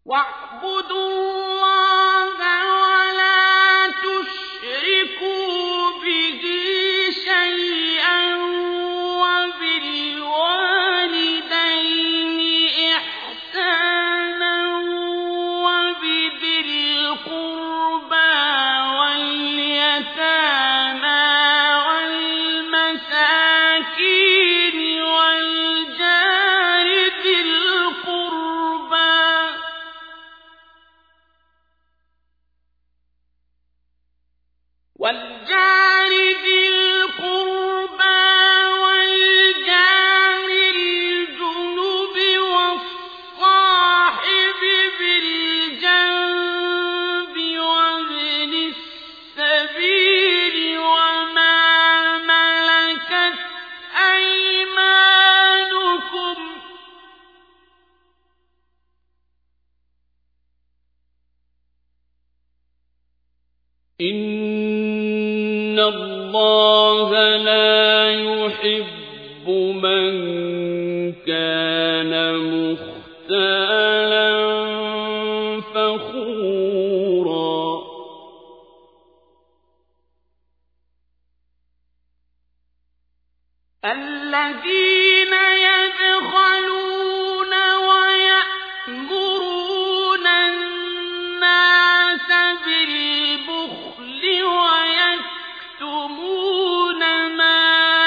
واعبدوا الله ولا تشركوا به شيئا وبالوالدين إحسانا وبذي القربى واليتامى والمساكين والجار ذي القربى والجار الجنب والصاحب بالجنب وابن السبيل وما ملكت أيمانكم إن الله لا يحب من كان مختالا فخورا الذين يبخلون ويأمرون الناس بالبخل ويكتمون ما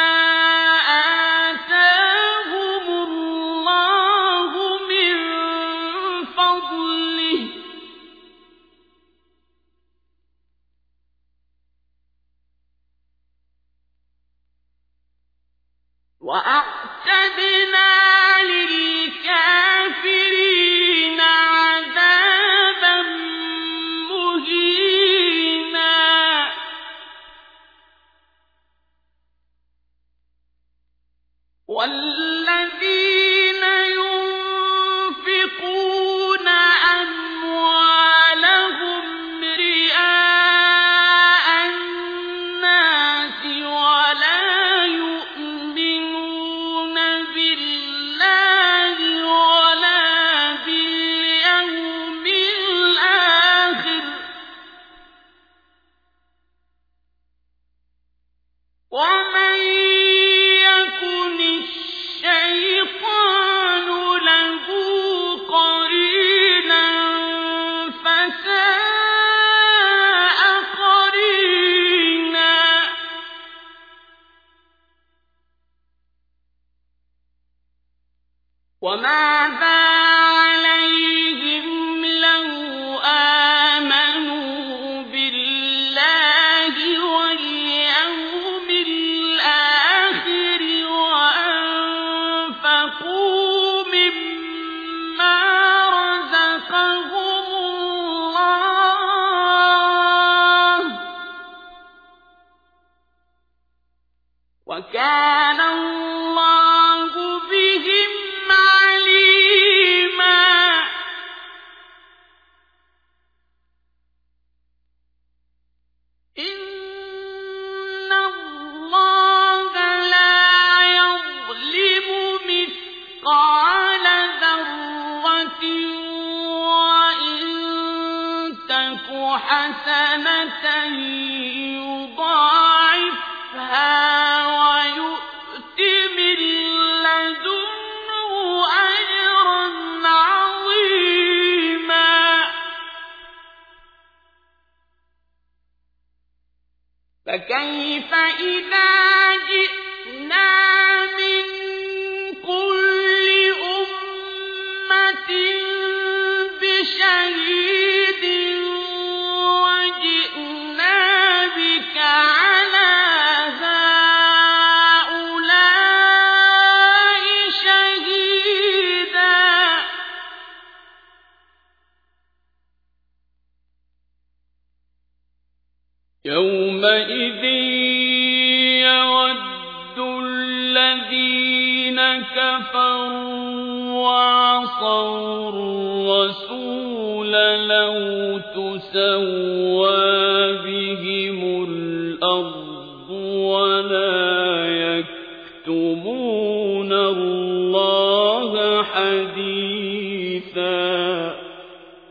آتاهم الله من فضله وأعتدنا للكافرين عذابا مهينا والذين ينفقون أموالهم رئاء الناس ولا يؤمنون بالله ولا باليوم الآخر ومن يكن الشيطان له قرينا فساء قرينا وماذا عليهم لو آمنوا بالله واليوم الآخر وأنفقوا مما رزقهم الله وكان الله بهم عليما إن الله لا يظلم مثقال ذرة وإن تك حسنة يضاعفها ويؤت من لدنه أجرا عظيما فكيف إذا جئنا من كل أمة بشهيد وجئنا بك على هؤلاء شهيدا يومئذ يود الذين كفروا وعصوا الرسول لو تسوى بهم الأرض ولا يكتمون الله حديثا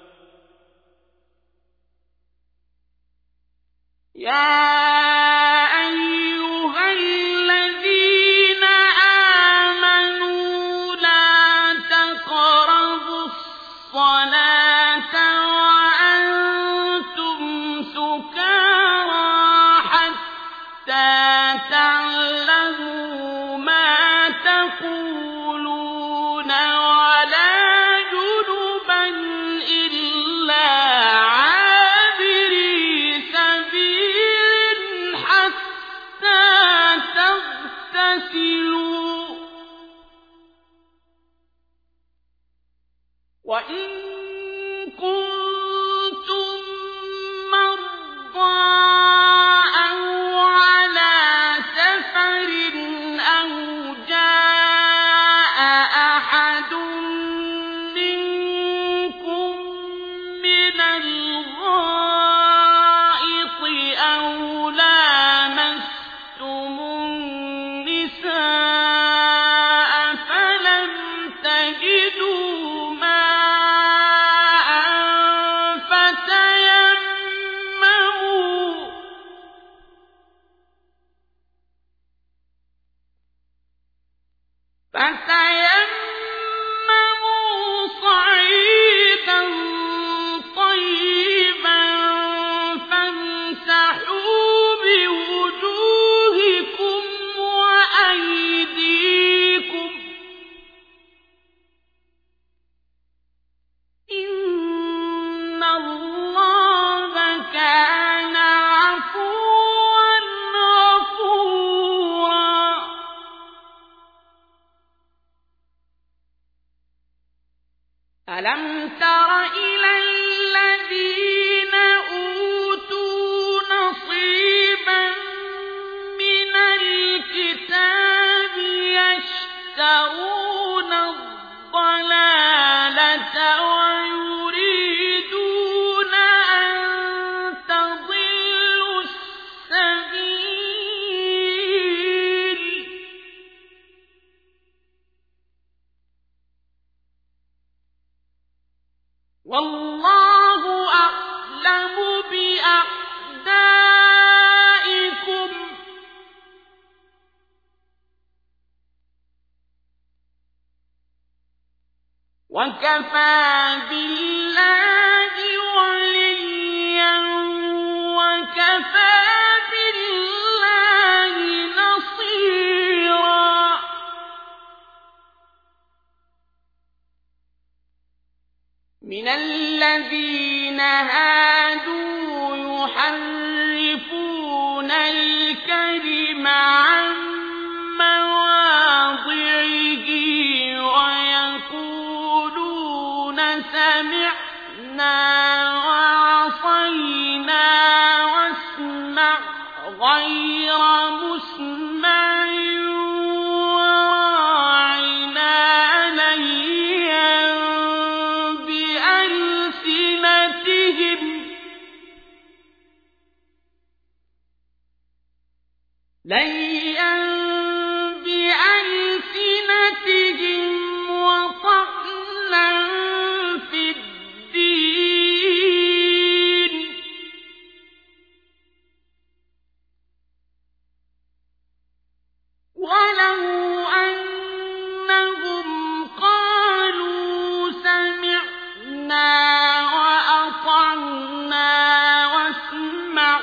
ألم تر إلى الذين أوتوا نصيبا من الكتاب يشترون الضلالة ويريدون أن تضلوا السبيل والله أعلم بأعدائكم وكفى بالله وليا وكفى بالله نصيرا من الذين هادوا يحرفون الكلم عن مواضعه ويقولون سمعنا وعصينا واسمع غير مسمع وراعنا ليا بألسنتهم وطعنا في الدين ولو أنهم قالوا سمعنا وأطعنا واسمع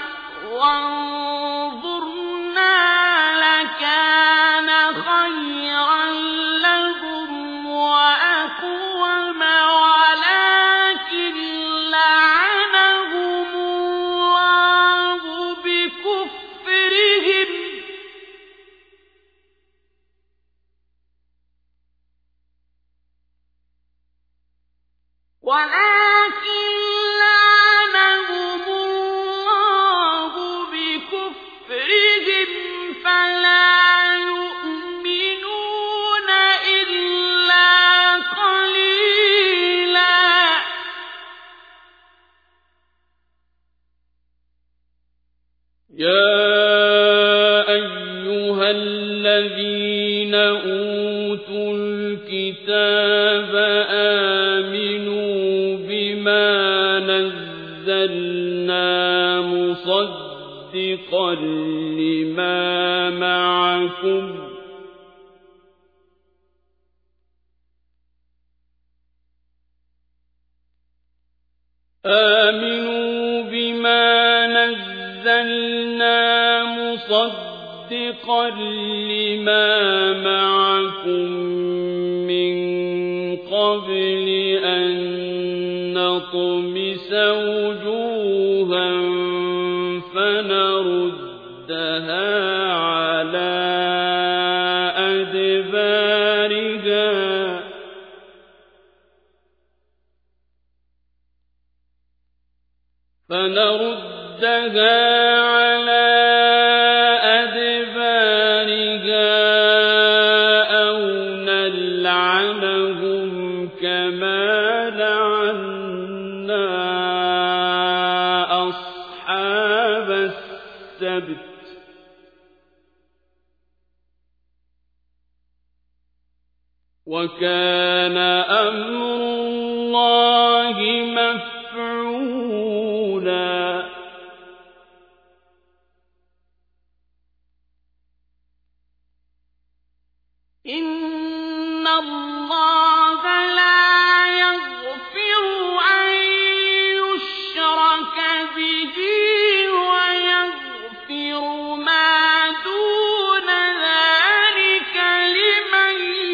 وانظرنا لكان خيرا لهم وأقوم ولكن لعنهم الله بكفرهم فلا يؤمنون إلا قليلا يا أيها الذين أوتوا الكتاب آمنوا بما نزلنا مصدقا مصدقا لما معكم آمنوا بما نزلنا مصدقا لما معكم من قبل أن نطمس وجوها فنردها على أدبارها أو نلعنهم كما لعنا أصحاب السبت وكان أمر الله مفعولا إن الله لا يغفر أن يشرك به ويغفر ما دون ذلك لمن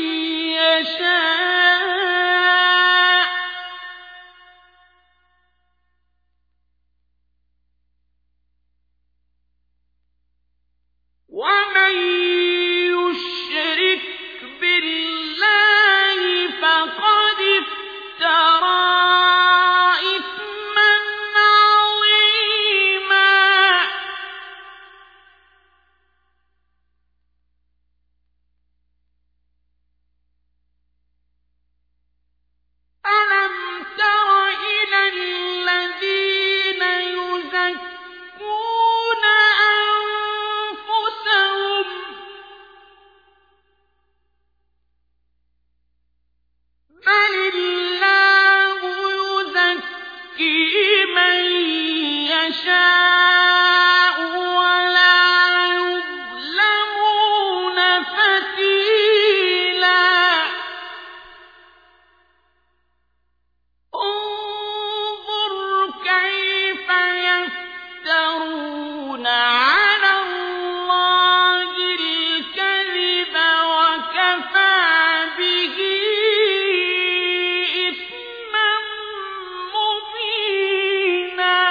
يشاء ومن يشرك بالله فقد افترى إثما عظيما ألم تر إلى الذين يزكون أنفسهم بل الله يزكي من يشاء ولا يظلمون فتيلا انظر كيف يفترون على الله الكذب وكفى به إثما مبينا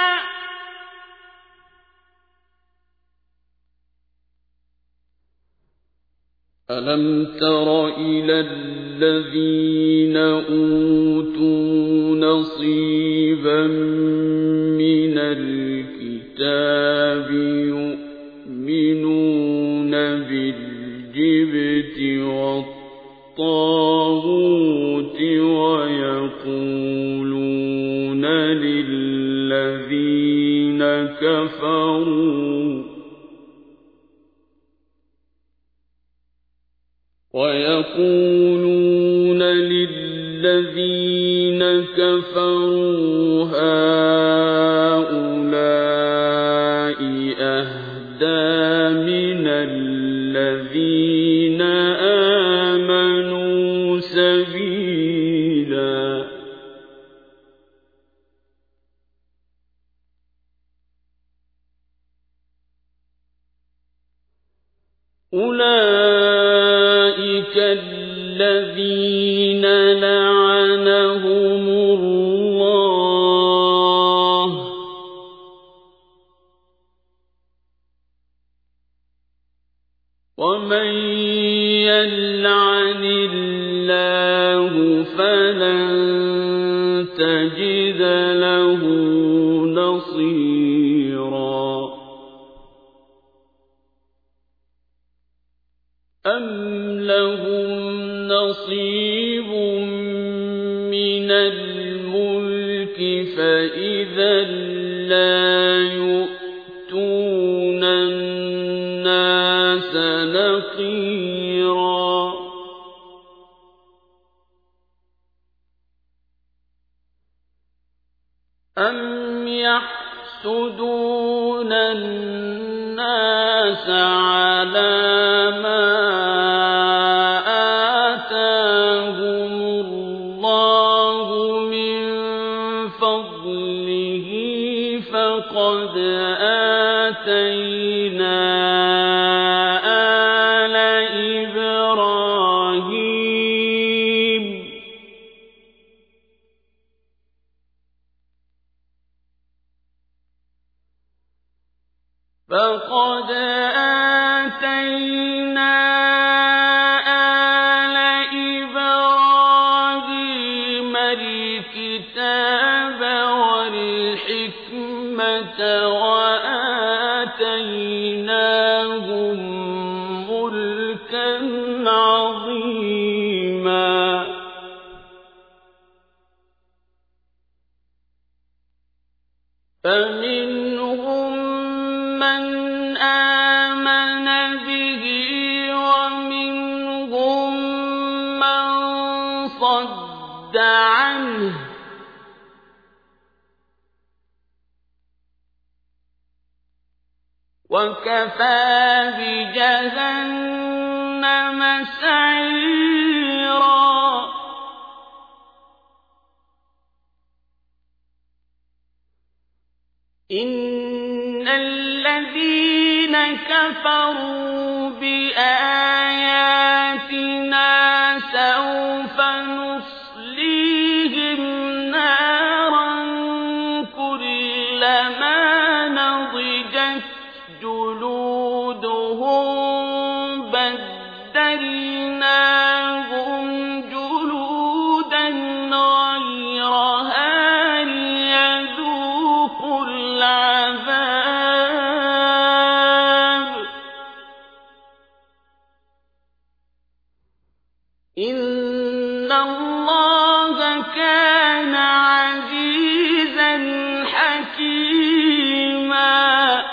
ألم تر إلى الذين أوتوا نصيبا من الكتاب يؤمنون بالجبت والطاغوت ويقولون للذين كفروا هؤلاء أهدى من الذين آمنوا سبيلا أولئك الذين لعنهم الله ومن يلعن الله فلن تجد له نصيرا أم لهم نصيب من الملك فإذا لا يؤتون الناس نقيرا أم يحسبون يحسدون الناس على ما آتاهم الله من فضله فقد آتينا آل إبراهيم الكتاب والحكمة وآتيناهم ملكا عظيما فمنهم من آمن به ومنهم من صد عنه وكفى بجهنم سعيرا إن الذين كفروا بآياتنا سوف نصليهم نارا كلما نضجت جلودهم بدلناهم جلودا غيرها ليذوقوا العذاب إن الله كان عزيزا حكيما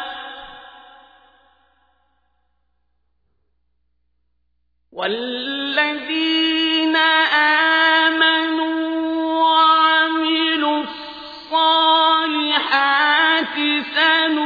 والذين آمنوا وعملوا الصالحات سنؤمنهم